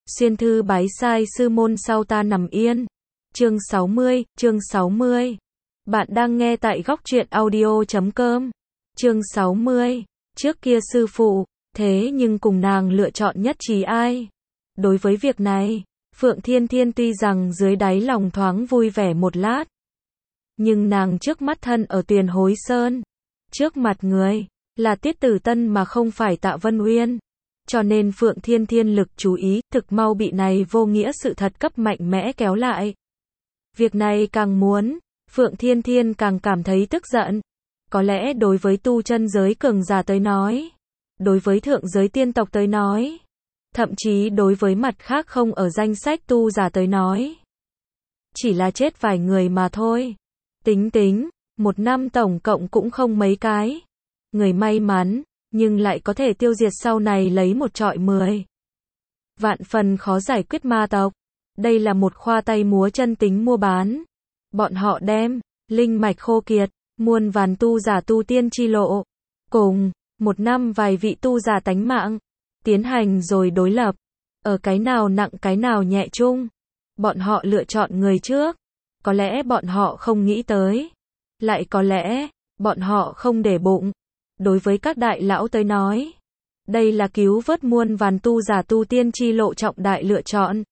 Xuyên thư bái sai sư môn sau ta nằm yên. Chương 60. Bạn đang nghe tại góc truyện audio.com. Chương 60. Trước kia sư phụ, thế nhưng cùng nàng lựa chọn nhất trí ai? Đối với việc này, Phượng Thiên Thiên tuy rằng dưới đáy lòng thoáng vui vẻ một lát, nhưng nàng trước mắt thân ở Tuyền Hối Sơn, trước mặt người là Tiết Tử Tân mà không phải Tạ Vân Uyên, cho nên Phượng Thiên Thiên lực chú ý thực mau bị này vô nghĩa sự thật cấp mạnh mẽ kéo lại. Việc này càng muốn, Phượng Thiên Thiên càng cảm thấy tức giận. Có lẽ đối với tu chân giới cường giả tới nói, đối với thượng giới tiên tộc tới nói, thậm chí đối với mặt khác không ở danh sách tu giả tới nói, chỉ là chết vài người mà thôi. Tính, một năm tổng cộng cũng không mấy cái người may mắn, nhưng lại có thể tiêu diệt sau này lấy một trọi 10. Vạn phần khó giải quyết ma tộc. Đây là một khoa tay múa chân tính mua bán. Bọn họ đem linh mạch khô kiệt, muôn vàn tu giả tu tiên chi lộ, cùng một năm vài vị tu giả tánh mạng, tiến hành rồi đối lập. Ở cái nào nặng cái nào nhẹ chung, bọn họ lựa chọn người trước. Có lẽ bọn họ không nghĩ tới, lại có lẽ bọn họ không để bụng. Đối với các đại lão tới nói, đây là cứu vớt muôn vàn tu giả tu tiên chi lộ trọng đại lựa chọn.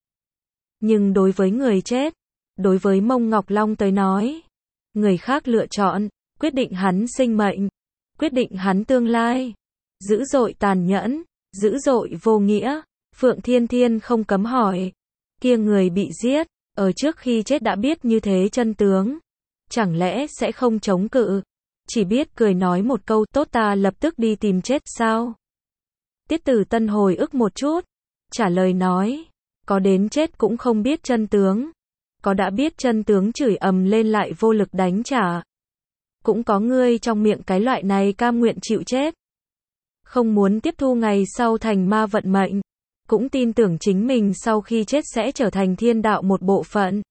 Nhưng đối với người chết, đối với Mông Ngọc Long tới nói, người khác lựa chọn, quyết định hắn sinh mệnh, quyết định hắn tương lai. Dữ dội tàn nhẫn, dữ dội vô nghĩa. Phượng Thiên Thiên không cấm hỏi, kia người bị giết, ở trước khi chết đã biết như thế chân tướng, chẳng lẽ sẽ không chống cự, chỉ biết cười nói một câu tốt ta lập tức đi tìm chết sao? Tiết Tử Tân hồi ức một chút, trả lời nói, có đến chết cũng không biết chân tướng, có đã biết chân tướng chửi ầm lên lại vô lực đánh trả, cũng có ngươi trong miệng cái loại này cam nguyện chịu chết, không muốn tiếp thu ngày sau thành ma vận mệnh, cũng tin tưởng chính mình sau khi chết sẽ trở thành thiên đạo một bộ phận.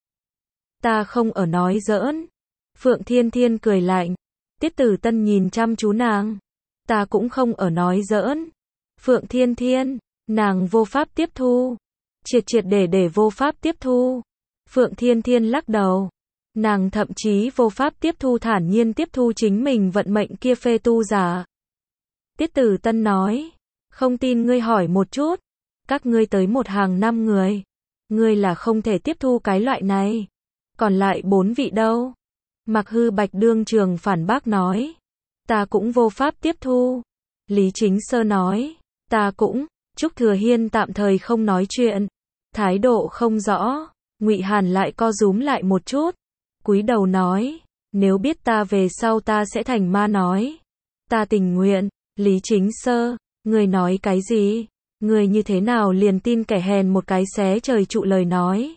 Ta không ở nói giỡn. Phượng Thiên Thiên cười lạnh. Tiết Tử Tân nhìn chăm chú nàng. Ta cũng không ở nói giỡn. Phượng Thiên Thiên, nàng vô pháp tiếp thu. Triệt để vô pháp tiếp thu. Phượng Thiên Thiên lắc đầu. Nàng thậm chí vô pháp tiếp thu thản nhiên tiếp thu chính mình vận mệnh kia phê tu giả. Tiết Tử Tân nói. Không tin ngươi hỏi một chút. Các ngươi tới một hàng 5 người. Ngươi là không thể tiếp thu cái loại này. Còn lại 4 vị đâu? Mạc Hư Bạch đương trường phản bác nói. Ta cũng vô pháp tiếp thu. Lý Chính Sơ nói. Ta cũng. Trúc Thừa Hiên tạm thời không nói chuyện. Thái độ không rõ. Ngụy Hàn lại co rúm lại một chút. Cúi đầu nói. Nếu biết ta về sau ta sẽ thành ma nói. Ta tình nguyện. Lý Chính Sơ. Ngươi nói cái gì? Ngươi như thế nào liền tin kẻ hèn một cái xé trời trụ lời nói?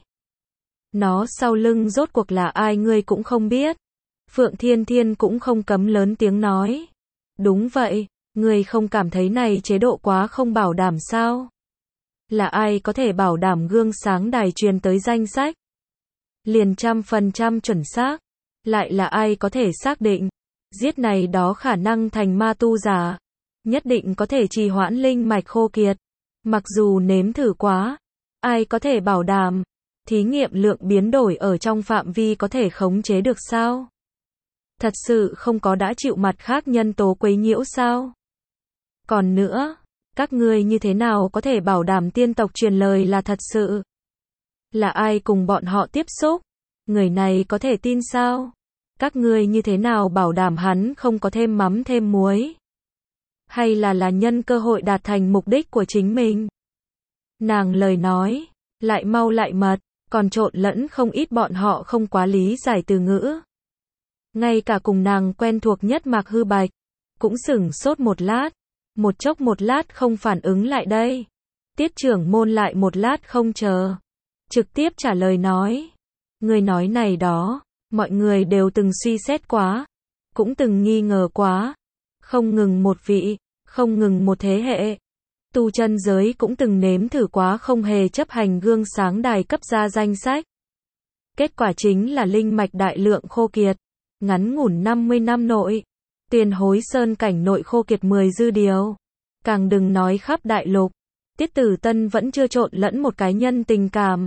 Nó sau lưng rốt cuộc là ai ngươi cũng không biết. Phượng Thiên Thiên cũng không cấm lớn tiếng nói. Đúng vậy, ngươi không cảm thấy này chế độ quá không bảo đảm sao? Là ai có thể bảo đảm gương sáng đài truyền tới danh sách? Liền 100% chuẩn xác. Lại là ai có thể xác định, giết này đó khả năng thành ma tu giả, nhất định có thể trì hoãn linh mạch khô kiệt. Mặc dù nếm thử quá, ai có thể bảo đảm, thí nghiệm lượng biến đổi ở trong phạm vi có thể khống chế được sao? Thật sự không có đã chịu mặt khác nhân tố quấy nhiễu sao? Còn nữa, các ngươi như thế nào có thể bảo đảm tiên tộc truyền lời là thật sự? Là ai cùng bọn họ tiếp xúc? Người này có thể tin sao? Các ngươi như thế nào bảo đảm hắn không có thêm mắm thêm muối? Hay là nhân cơ hội đạt thành mục đích của chính mình? Nàng lời nói, lại mau lại mật, còn trộn lẫn không ít bọn họ không quá lý giải từ ngữ. Ngay cả cùng nàng quen thuộc nhất Mạc Hư Bạch, cũng sửng sốt một lát, một chốc một lát không phản ứng lại đây. Tiết trưởng môn lại một lát không chờ, trực tiếp trả lời nói. Người nói này đó, mọi người đều từng suy xét quá, cũng từng nghi ngờ quá. Không ngừng một vị, không ngừng một thế hệ. Tu chân giới cũng từng nếm thử quá không hề chấp hành gương sáng đài cấp ra danh sách. Kết quả chính là linh mạch đại lượng khô kiệt. Ngắn ngủn 50 năm nội, Tuyền Hối Sơn cảnh nội khô kiệt 10 dư điều. Càng đừng nói khắp đại lục. Tiết Tử Tân vẫn chưa trộn lẫn một cái nhân tình cảm.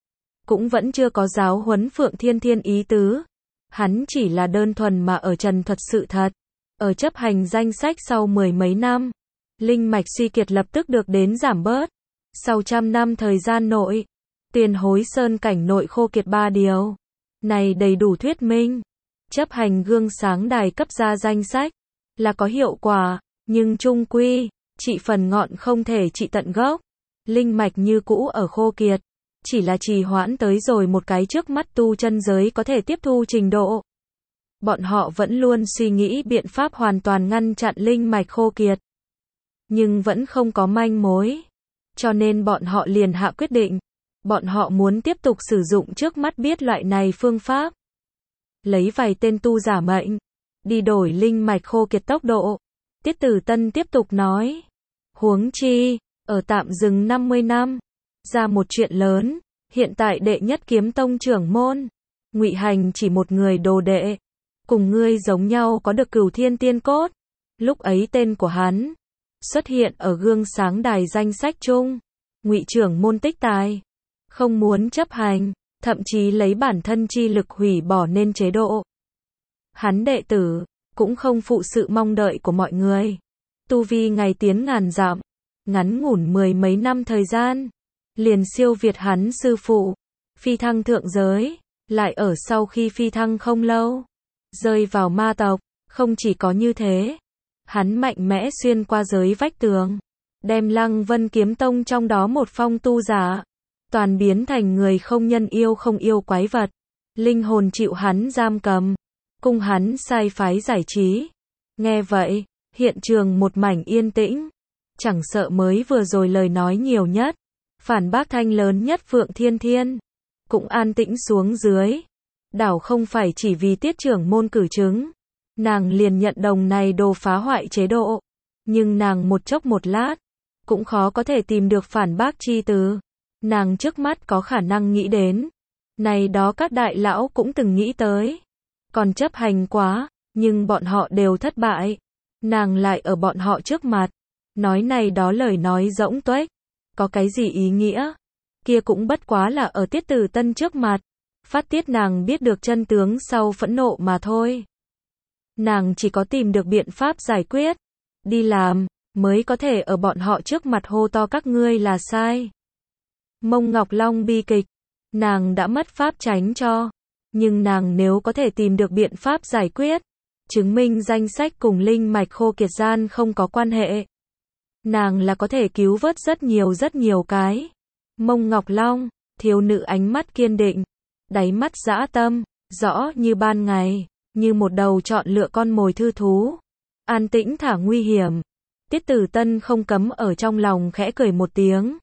Cũng vẫn chưa có giáo huấn Phượng Thiên Thiên ý tứ. Hắn chỉ là đơn thuần mà ở trần thuật sự thật. Ở chấp hành danh sách sau mười mấy năm, linh mạch suy kiệt lập tức được đến giảm bớt. Sau trăm năm thời gian nội, Tiền Hối Sơn cảnh nội khô kiệt 3 điều. Này đầy đủ thuyết minh. Chấp hành gương sáng đài cấp ra danh sách là có hiệu quả, nhưng chung quy, trị phần ngọn không thể trị tận gốc. Linh mạch như cũ ở khô kiệt, chỉ là trì hoãn tới rồi một cái trước mắt tu chân giới có thể tiếp thu trình độ. Bọn họ vẫn luôn suy nghĩ biện pháp hoàn toàn ngăn chặn linh mạch khô kiệt, nhưng vẫn không có manh mối. Cho nên bọn họ liền hạ quyết định, bọn họ muốn tiếp tục sử dụng trước mắt biết loại này phương pháp. Lấy vài tên tu giả mệnh, đi đổi linh mạch khô kiệt tốc độ. Tiết Tử Tân tiếp tục nói, huống chi, ở tạm dừng 50 năm, ra một chuyện lớn, hiện tại đệ nhất kiếm tông trưởng môn, Ngụy Hành chỉ một người đồ đệ, cùng ngươi giống nhau có được Cửu Thiên Tiên Cốt. Lúc ấy tên của hắn xuất hiện ở gương sáng đài danh sách chung. Ngụy trưởng môn tích tài, không muốn chấp hành, thậm chí lấy bản thân chi lực hủy bỏ nên chế độ. Hắn đệ tử cũng không phụ sự mong đợi của mọi người. Tu vi ngày tiến ngàn dặm, ngắn ngủn mười mấy năm thời gian, liền siêu việt hắn sư phụ, phi thăng thượng giới, lại ở sau khi phi thăng không lâu, rơi vào ma tộc. Không chỉ có như thế, hắn mạnh mẽ xuyên qua giới vách tường, đem Lăng Vân Kiếm Tông trong đó một phong tu giả, toàn biến thành người không nhân yêu không yêu quái vật. Linh hồn chịu hắn giam cầm, cùng hắn sai phái giải trí. Nghe vậy, hiện trường một mảnh yên tĩnh. Chẳng sợ mới vừa rồi lời nói nhiều nhất, phản bác thanh lớn nhất Phượng Thiên Thiên, cũng an tĩnh xuống dưới. Đảo không phải chỉ vì Tiết trưởng môn cử chứng, nàng liền nhận đồng này đồ phá hoại chế độ, nhưng nàng một chốc một lát, cũng khó có thể tìm được phản bác chi từ. Nàng trước mắt có khả năng nghĩ đến, này đó các đại lão cũng từng nghĩ tới, còn chấp hành quá, nhưng bọn họ đều thất bại. Nàng lại ở bọn họ trước mặt, nói này đó lời nói rỗng tuếch, có cái gì ý nghĩa? Kia cũng bất quá là ở Tiết Tử Tân trước mặt, phát tiết nàng biết được chân tướng sau phẫn nộ mà thôi. Nàng chỉ có tìm được biện pháp giải quyết, đi làm, mới có thể ở bọn họ trước mặt hô to các ngươi là sai. Mông Ngọc Long bi kịch, nàng đã mất pháp tránh cho, nhưng nàng nếu có thể tìm được biện pháp giải quyết, chứng minh danh sách cùng linh mạch khô kiệt gian không có quan hệ, nàng là có thể cứu vớt rất nhiều cái. Mông Ngọc Long, thiếu nữ ánh mắt kiên định, đáy mắt dã tâm, rõ như ban ngày, như một đầu chọn lựa con mồi thư thú, an tĩnh thả nguy hiểm. Tiết Tử Tân không cấm ở trong lòng khẽ cười một tiếng.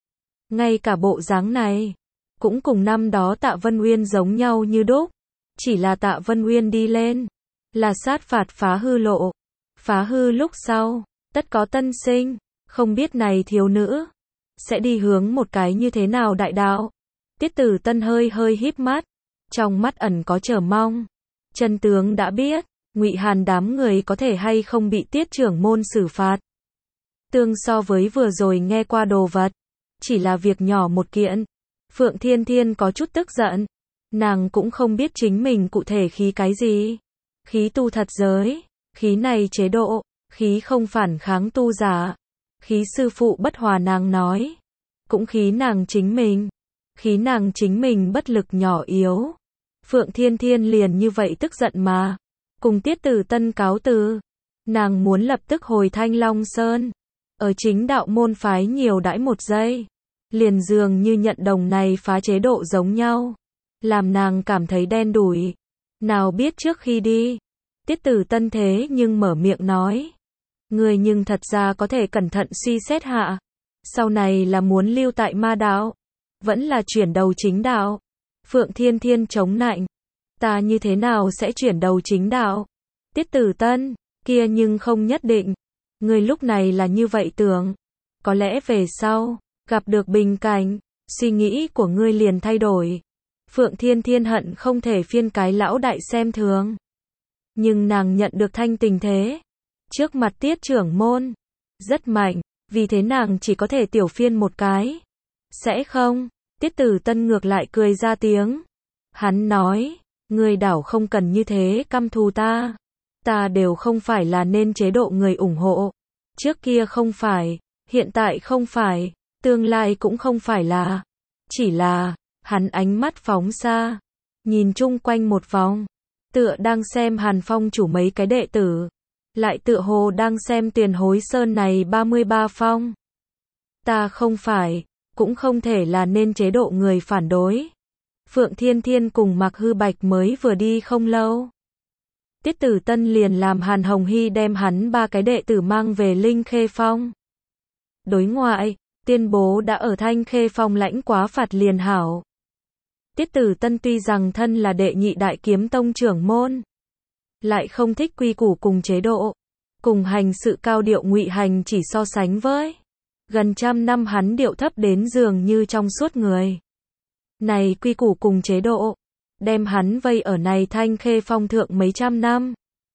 Ngay cả bộ dáng này, cũng cùng năm đó Tạ Vân Uyên giống nhau như đúc, chỉ là Tạ Vân Uyên đi lên, là sát phạt phá hư lộ, phá hư lúc sau, tất có tân sinh, không biết này thiếu nữ sẽ đi hướng một cái như thế nào đại đạo. Tiết Tử Tân hơi híp mắt, trong mắt ẩn có chờ mong. Chân tướng đã biết, Ngụy Hàn đám người có thể hay không bị Tiết trưởng môn xử phạt. Tương so với vừa rồi nghe qua đồ vật, chỉ là việc nhỏ một kiện. Phượng Thiên Thiên có chút tức giận, nàng cũng không biết chính mình cụ thể khí cái gì. Khí tu thật giới, khí này chế độ, khí không phản kháng tu giả, khí sư phụ bất hòa nàng nói, cũng khí nàng chính mình, khí nàng chính mình bất lực nhỏ yếu. Phượng Thiên Thiên liền như vậy tức giận mà, cùng Tiết Tử Tân cáo từ. Nàng muốn lập tức hồi Thanh Long Sơn, ở chính đạo môn phái nhiều đãi một giây, liền dường như nhận đồng này phá chế độ giống nhau, làm nàng cảm thấy đen đủi. Nào biết trước khi đi, Tiết Tử Tân thế nhưng mở miệng nói, người nhưng thật ra có thể cẩn thận suy xét hạ, sau này là muốn lưu tại ma đạo, vẫn là chuyển đầu chính đạo. Phượng Thiên Thiên chống nạnh, ta như thế nào sẽ chuyển đầu chính đạo? Tiết Tử Tân, kia nhưng không nhất định, người lúc này là như vậy tưởng, có lẽ về sau, gặp được bình cảnh, suy nghĩ của ngươi liền thay đổi. Phượng Thiên Thiên hận không thể phiên cái lão đại xem thường. Nhưng nàng nhận được thanh tình thế. Trước mặt Tiết trưởng môn, rất mạnh, vì thế nàng chỉ có thể tiểu phiên một cái. Sẽ không, Tiết Tử Tân ngược lại cười ra tiếng. Hắn nói, ngươi đảo không cần như thế căm thù ta. Ta đều không phải là nên chế độ người ủng hộ. Trước kia không phải, hiện tại không phải, tương lai cũng không phải là. Chỉ là, hắn ánh mắt phóng xa, nhìn chung quanh một vòng, tựa đang xem Hàn Phong chủ mấy cái đệ tử, lại tựa hồ đang xem Tiền Hối Sơn này 33 phong. Ta không phải, cũng không thể là nên chế độ người phản đối. Phượng Thiên Thiên cùng Mạc Hư Bạch mới vừa đi không lâu. Tiết Tử Tân liền làm Hàn Hồng Hy đem hắn 3 cái đệ tử mang về Linh Khê Phong. Đối ngoại, tuyên bố đã ở Thanh Khê Phong lãnh quá phạt liền hảo. Tiết Tử Tân tuy rằng thân là đệ nhị đại kiếm tông trưởng môn, lại không thích quy củ cùng chế độ, cùng hành sự cao điệu Ngụy Hành chỉ so sánh với gần trăm năm hắn điệu thấp đến dường như trong suốt người. Này quy củ cùng chế độ, đem hắn vây ở này Thanh Khê Phong thượng mấy trăm năm.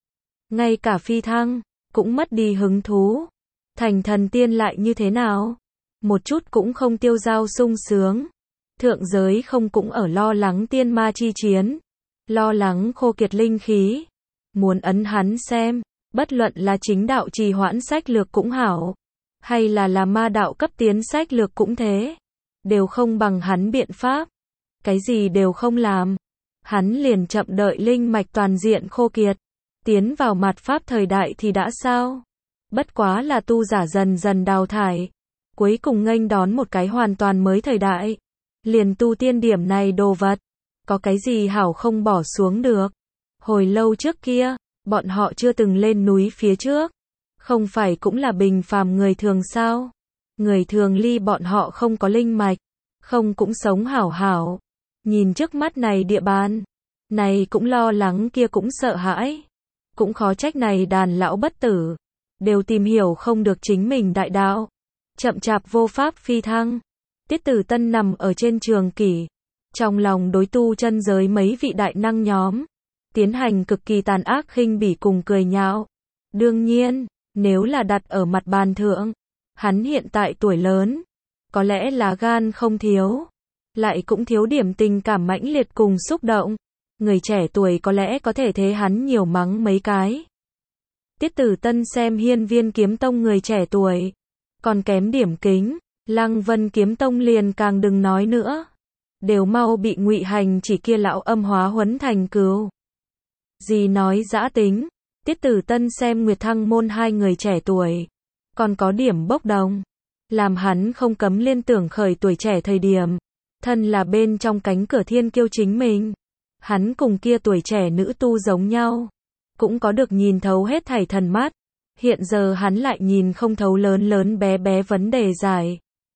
Ngay cả phi thăng, cũng mất đi hứng thú. Thành thần tiên lại như thế nào? Một chút cũng không tiêu dao sung sướng. Thượng giới không cũng ở lo lắng tiên ma chi chiến, lo lắng khô kiệt linh khí. Muốn ấn hắn xem, bất luận là chính đạo trì hoãn sách lược cũng hảo, hay là ma đạo cấp tiến sách lược cũng thế, đều không bằng hắn biện pháp. Cái gì đều không làm, hắn liền chậm đợi linh mạch toàn diện khô kiệt, tiến vào mạt pháp thời đại thì đã sao? Bất quá là tu giả dần dần đào thải, cuối cùng nghênh đón một cái hoàn toàn mới thời đại. Liền tu tiên điểm này đồ vật, có cái gì hảo không bỏ xuống được. Hồi lâu trước kia, bọn họ chưa từng lên núi phía trước, không phải cũng là bình phàm người thường sao? Người thường ly bọn họ không có linh mạch, không cũng sống hảo hảo. Nhìn trước mắt này địa bàn, này cũng lo lắng kia cũng sợ hãi. Cũng khó trách này đàn lão bất tử, đều tìm hiểu không được chính mình đại đạo, chậm chạp vô pháp phi thăng. Tiết Tử Tân nằm ở trên trường kỷ, trong lòng đối tu chân giới mấy vị đại năng nhóm, tiến hành cực kỳ tàn ác khinh bỉ cùng cười nhạo. Đương nhiên, nếu là đặt ở mặt bàn thượng, hắn hiện tại tuổi lớn, có lẽ là gan không thiếu, lại cũng thiếu điểm tình cảm mãnh liệt cùng xúc động. Người trẻ tuổi có lẽ có thể thế hắn nhiều mắng mấy cái. Tiết Tử Tân xem Hiên Viên Kiếm Tông người trẻ tuổi, còn kém điểm kính, Lăng Vân Kiếm Tông liền càng đừng nói nữa, đều mau bị Ngụy Hành chỉ kia lão âm hóa huấn thành cừu. Gì nói dã tính, Tiết Tử Tân xem Nguyệt Thăng môn hai người trẻ tuổi, còn có điểm bốc đồng, làm hắn không cấm liên tưởng khởi tuổi trẻ thời điểm, thân là bên trong cánh cửa thiên kiêu chính mình. Hắn cùng kia tuổi trẻ nữ tu giống nhau, cũng có được nhìn thấu hết thảy thần mắt. Hiện giờ hắn lại nhìn không thấu lớn lớn bé bé vấn đề dài.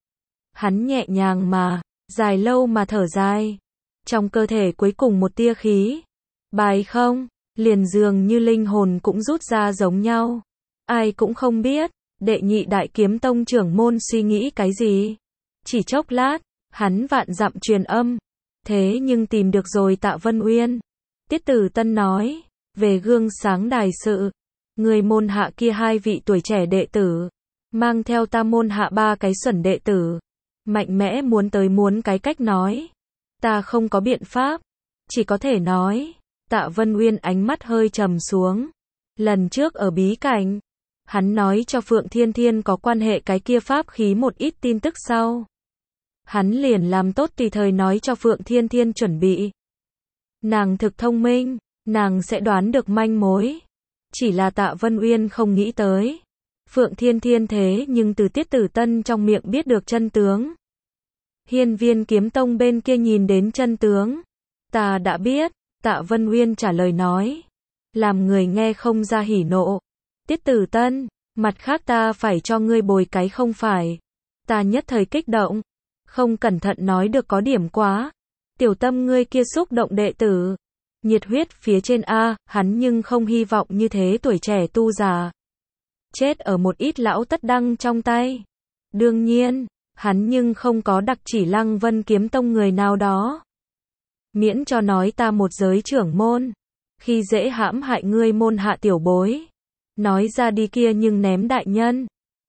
Hắn nhẹ nhàng mà, dài lâu mà thở dài. Trong cơ thể cuối cùng một tia khí. Bài không, liền dường như linh hồn cũng rút ra giống nhau. Ai cũng không biết, đệ nhị đại kiếm tông trưởng môn suy nghĩ cái gì. Chỉ chốc lát, hắn vạn dặm truyền âm. Thế nhưng tìm được rồi Tạ Vân Uyên. Tiết Tử Tân nói, về gương sáng đài sự, người môn hạ kia hai vị tuổi trẻ đệ tử, mang theo ta môn hạ ba cái xuẩn đệ tử, mạnh mẽ muốn cái cách nói. Ta không có biện pháp, chỉ có thể nói. Tạ Vân Uyên ánh mắt hơi trầm xuống. Lần trước ở bí cảnh, hắn nói cho Phượng Thiên Thiên có quan hệ cái kia pháp khí một ít tin tức sau. Hắn liền làm tốt tùy thời nói cho Phượng Thiên Thiên chuẩn bị. Nàng thực thông minh, nàng sẽ đoán được manh mối. Chỉ là Tạ Vân Uyên không nghĩ tới. Phượng Thiên Thiên thế nhưng từ Tiết Tử Tân trong miệng biết được chân tướng. Hiên Viên Kiếm Tông bên kia nhìn đến chân tướng. Ta đã biết, Tạ Vân Uyên trả lời nói. Làm người nghe không ra hỉ nộ. Tiết Tử Tân, mặt khác ta phải cho ngươi bồi cái không phải. Ta nhất thời kích động. Không cẩn thận nói được có điểm quá. Tiểu Tâm ngươi kia xúc động đệ tử. Nhiệt huyết phía trên A, hắn nhưng không hy vọng như thế tuổi trẻ tu già. Chết ở một ít lão tất đăng trong tay. Đương nhiên, hắn nhưng không có đặc chỉ Lăng Vân Kiếm Tông người nào đó. Miễn cho nói ta một giới trưởng môn. Khi dễ hãm hại ngươi môn hạ tiểu bối. Nói ra đi kia nhưng ném đại nhân.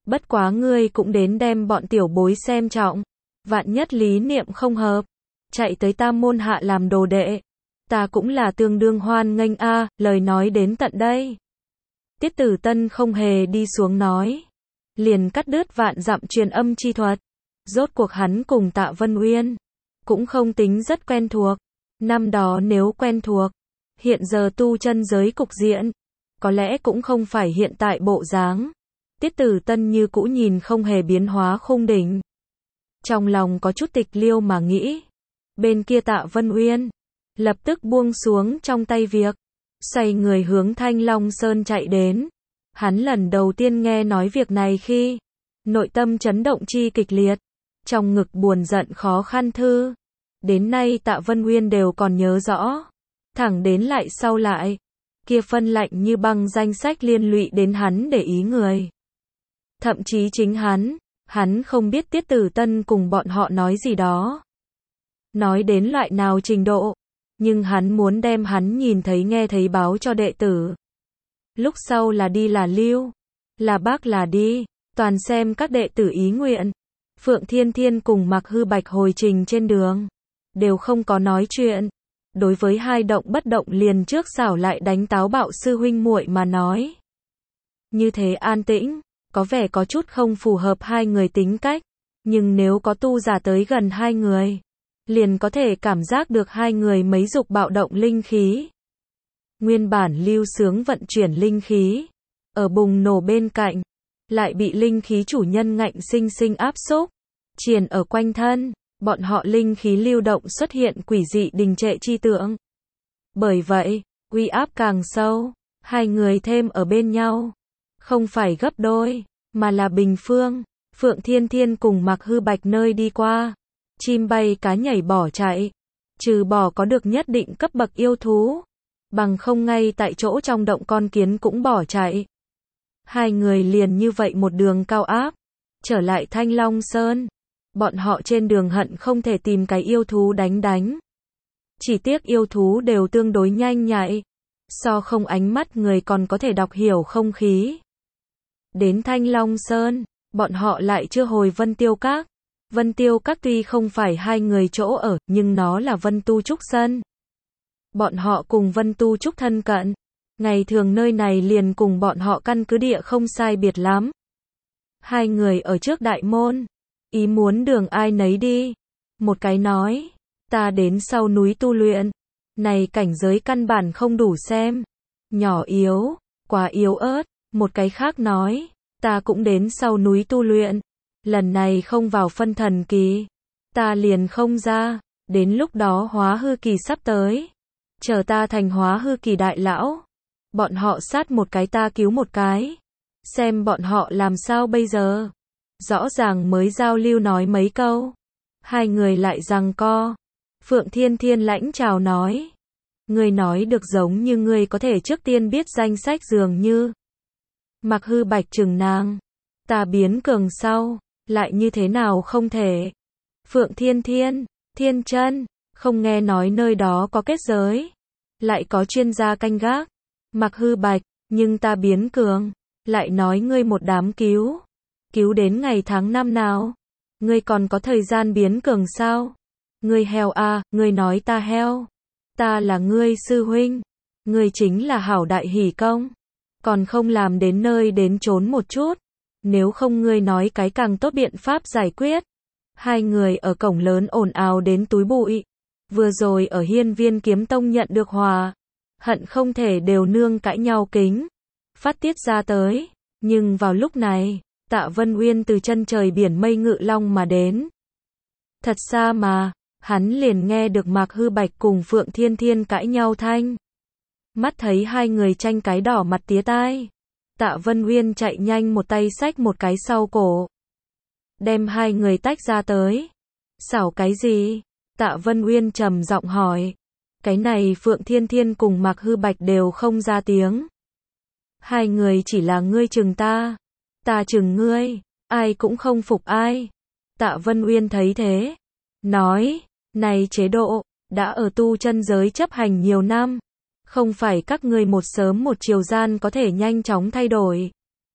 Bất quá ngươi cũng đến đem bọn tiểu bối xem trọng. Vạn nhất lý niệm không hợp, chạy tới ta môn hạ làm đồ đệ. Ta cũng là tương đương hoan nghênh a. Lời nói đến tận đây. Tiết Tử Tân không hề đi xuống nói. Liền cắt đứt vạn dặm truyền âm chi thuật. Rốt cuộc hắn cùng Tạ Vân Uyên cũng không tính rất quen thuộc. Năm đó nếu quen thuộc, hiện giờ tu chân giới cục diện, có lẽ cũng không phải hiện tại bộ dáng. Tiết Tử Tân như cũ nhìn không hề biến hóa khung đỉnh. Trong lòng có chút tịch liêu mà nghĩ. Bên kia Tạ Vân Uyên lập tức buông xuống trong tay việc, xoay người hướng Thanh Long Sơn chạy đến. Hắn lần đầu tiên nghe nói việc này khi nội tâm chấn động chi kịch liệt, trong ngực buồn giận khó khăn thư. Đến nay Tạ Vân Uyên đều còn nhớ rõ. Thẳng đến lại sau lại, kia phân lạnh như băng danh sách liên lụy đến hắn để ý người. Thậm chí chính hắn không biết Tiết Tử Tân cùng bọn họ nói gì đó. Nói đến loại nào trình độ, nhưng hắn muốn đem hắn nhìn thấy nghe thấy báo cho đệ tử. Lúc sau là đi là lưu, là bác là đi, toàn xem các đệ tử ý nguyện. Phượng Thiên Thiên cùng Mạc Hư Bạch hồi trình trên đường, đều không có nói chuyện. Đối với hai động bất động liền trước xảo lại đánh táo bạo sư huynh muội mà nói. Như thế an tĩnh, có vẻ có chút không phù hợp hai người tính cách, nhưng nếu có tu giả tới gần hai người, liền có thể cảm giác được hai người mấy dục bạo động linh khí. Nguyên bản lưu sướng vận chuyển linh khí, ở bùng nổ bên cạnh, lại bị linh khí chủ nhân ngạnh sinh sinh áp xúc, triền ở quanh thân, bọn họ linh khí lưu động xuất hiện quỷ dị đình trệ chi tượng. Bởi vậy, uy áp càng sâu, hai người thêm ở bên nhau, không phải gấp đôi, mà là bình phương. Phượng Thiên Thiên cùng Mạc Hư Bạch nơi đi qua, chim bay cá nhảy bỏ chạy, trừ bỏ có được nhất định cấp bậc yêu thú, bằng không ngay tại chỗ trong động con kiến cũng bỏ chạy. Hai người liền như vậy một đường cao áp, trở lại Thanh Long Sơn. Bọn họ trên đường hận không thể tìm cái yêu thú đánh. Chỉ tiếc yêu thú đều tương đối nhanh nhạy, so không ánh mắt người còn có thể đọc hiểu không khí. Đến Thanh Long Sơn, bọn họ lại chưa hồi Vân Tiêu Các. Vân Tiêu Các tuy không phải hai người chỗ ở, nhưng nó là Vân Tu Trúc sân. Bọn họ cùng Vân Tu Trúc thân cận, ngày thường nơi này liền cùng bọn họ căn cứ địa không sai biệt lắm. Hai người ở trước đại môn, ý muốn đường ai nấy đi. Một cái nói, ta đến sau núi tu luyện, này cảnh giới căn bản không đủ xem, nhỏ yếu, quá yếu ớt. Một cái khác nói, ta cũng đến sau núi tu luyện, lần này không vào phân thần kỳ, ta liền không ra, đến lúc đó hóa hư kỳ sắp tới, chờ ta thành hóa hư kỳ đại lão, bọn họ sát một cái ta cứu một cái, xem bọn họ làm sao bây giờ. Rõ ràng mới giao lưu nói mấy câu, hai người lại giằng co. Phượng Thiên Thiên lãnh chào nói, ngươi nói được giống như ngươi có thể trước tiên biết danh sách dường như. Mạc Hư Bạch trừng nàng, ta biến cường sau, lại như thế nào không thể. Phượng Thiên Thiên, Thiên Chân, không nghe nói nơi đó có kết giới, lại có chuyên gia canh gác. Mạc Hư Bạch, nhưng ta biến cường, lại nói ngươi một đám cứu đến ngày tháng năm nào, ngươi còn có thời gian biến cường sao? Ngươi heo à, ngươi nói ta heo, ta là ngươi sư huynh, ngươi chính là hảo đại hỷ công, còn không làm đến nơi đến chốn một chút, nếu không ngươi nói cái càng tốt biện pháp giải quyết. Hai người ở cổng lớn ồn ào đến túi bụi, vừa rồi ở Hiên Viên Kiếm Tông nhận được hòa, hận không thể đều nương cãi nhau kính, phát tiết ra tới, nhưng vào lúc này, Tạ Vân Uyên từ chân trời biển mây ngự long mà đến. Thật xa mà, hắn liền nghe được Mạc Hư Bạch cùng Phượng Thiên Thiên cãi nhau thanh. Mắt thấy hai người tranh cái đỏ mặt tía tai. Tạ Vân Uyên chạy nhanh một tay xách một cái sau cổ, đem hai người tách ra tới. Xảo cái gì? Tạ Vân Uyên trầm giọng hỏi. Cái này Phượng Thiên Thiên cùng Mạc Hư Bạch đều không ra tiếng. Hai người chỉ là ngươi chừng ta chừng ngươi, ai cũng không phục ai. Tạ Vân Uyên thấy thế, nói, này chế độ, đã ở tu chân giới chấp hành nhiều năm, không phải các ngươi một sớm một chiều gian có thể nhanh chóng thay đổi.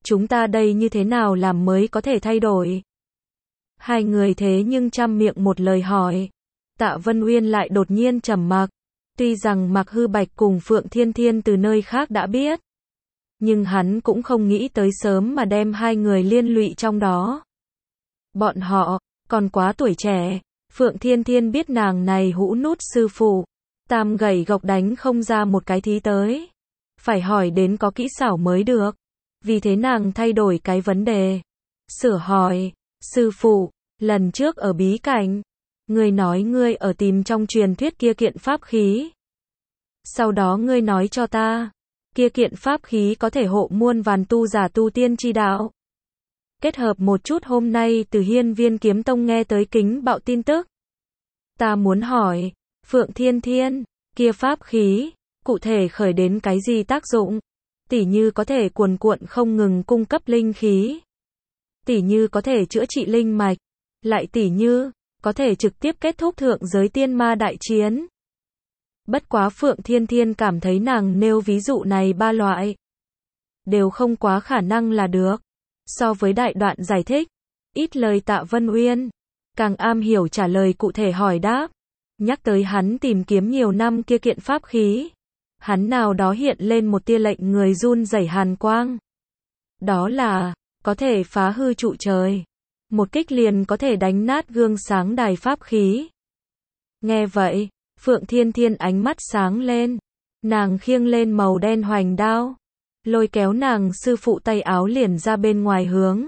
Chúng ta đây như thế nào làm mới có thể thay đổi? Hai người thế nhưng trăm miệng một lời hỏi. Tạ Vân Uyên lại đột nhiên trầm mặc. Tuy rằng Mạc Hư Bạch cùng Phượng Thiên Thiên từ nơi khác đã biết, nhưng hắn cũng không nghĩ tới sớm mà đem hai người liên lụy trong đó. Bọn họ còn quá tuổi trẻ. Phượng Thiên Thiên biết nàng này hũ nút sư phụ, tam gậy gộc đánh không ra một cái thí tới. Phải hỏi đến có kỹ xảo mới được. Vì thế nàng thay đổi cái vấn đề. Sửa hỏi, sư phụ, lần trước ở bí cảnh, ngươi nói ngươi ở tìm trong truyền thuyết kia kiện pháp khí. Sau đó ngươi nói cho ta, kia kiện pháp khí có thể hộ muôn vàn tu giả tu tiên chi đạo. Kết hợp một chút hôm nay từ Hiên Viên Kiếm Tông nghe tới kính bạo tin tức. Ta muốn hỏi, Phượng Thiên Thiên, kia pháp khí, cụ thể khởi đến cái gì tác dụng? Tỉ như có thể cuồn cuộn không ngừng cung cấp linh khí. Tỉ như có thể chữa trị linh mạch. Lại tỉ như, có thể trực tiếp kết thúc thượng giới tiên ma đại chiến. Bất quá Phượng Thiên Thiên cảm thấy nàng nêu ví dụ này ba loại đều không quá khả năng là được. So với đại đoạn giải thích, ít lời Tạ Vân Uyên, càng am hiểu trả lời cụ thể hỏi đáp. Nhắc tới hắn tìm kiếm nhiều năm kia kiện pháp khí, hắn nào đó hiện lên một tia lệnh người run rẩy hàn quang. Đó là, có thể phá hư trụ trời. Một kích liền có thể đánh nát gương sáng đài pháp khí. Nghe vậy, Phượng Thiên Thiên ánh mắt sáng lên. Nàng khiêng lên màu đen hoành đao, lôi kéo nàng sư phụ tay áo liền ra bên ngoài hướng.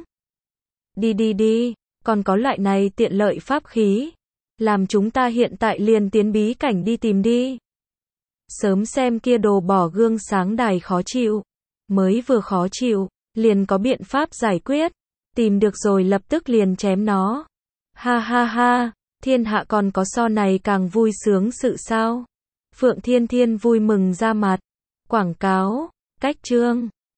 Đi, còn có loại này tiện lợi pháp khí. Làm chúng ta hiện tại liền tiến bí cảnh đi tìm đi. Sớm xem kia đồ bỏ gương sáng đài khó chịu. Mới vừa khó chịu, liền có biện pháp giải quyết. Tìm được rồi lập tức liền chém nó. Ha, thiên hạ còn có so này càng vui sướng sự sao? Phượng Thiên Thiên vui mừng ra mặt. Quảng cáo, cách chương.